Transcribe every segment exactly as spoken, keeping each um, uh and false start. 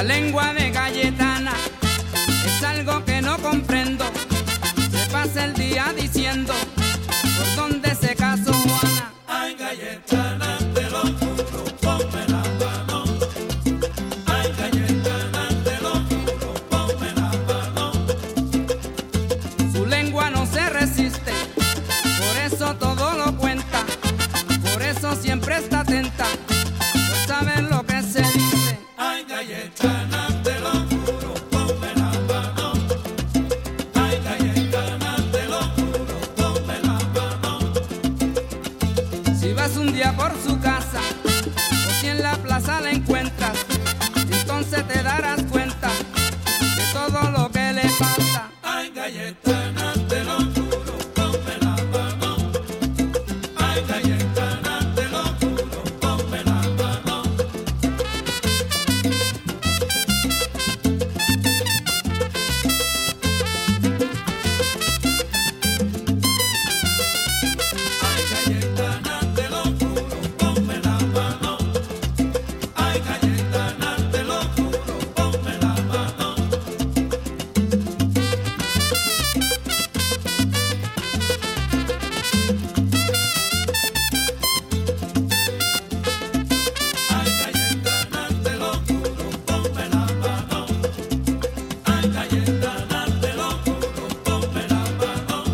La lengua de Cayetana es algo que no comprendo. Se pasa el día diciendo por dónde se casó Juana. Ay, Cayetana, te lo juro, ponme la mano. Ay, Cayetana, te lo juro, ponme la mano. Su lengua no se resiste, por eso todo lo cuenta. Por eso siempre está atenta, por saber lo que se dice. Ay, Cayetana, te lo juro, ponme la mano. Ay, Cayetana, te lo juro, ponme la mano. Si vas un día por su casa o si en la plaza la encuentras, entonces te darás cuenta de todo lo que le pasa. Ay, Cayetana, te lo juro, ponme la mano. Ay, Cayetana, te lo juro, ponme la mano. Ay, Cayetana, te lo juro, ponme la mano. Ay, Cayetana, te lo juro, ponme la mano. Ay, Cayetana, te lo juro, ponme la mano. Ay, Cayetana, te lo juro, ponme la mano.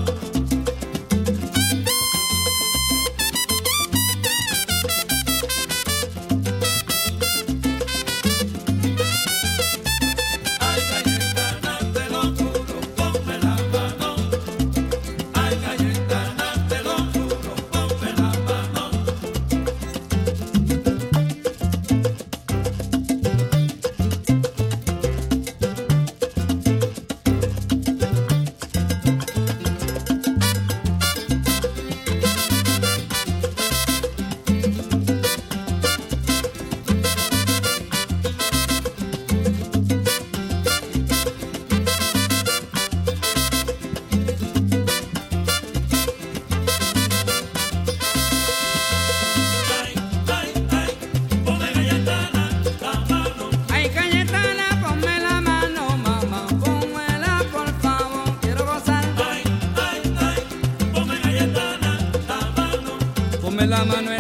Ay, Cayetana, te lo juro, ponme la mano. Ay, Cayetana, te lo juro, ponme la mano. Ay, ay, ay, ponme Cayetana la mano. Ay, Cayetana, ponme la mano, mamá, pónmela por favor, quiero gozar. Ay, ay, ay, ponme Cayetana la mano. Ponme la mano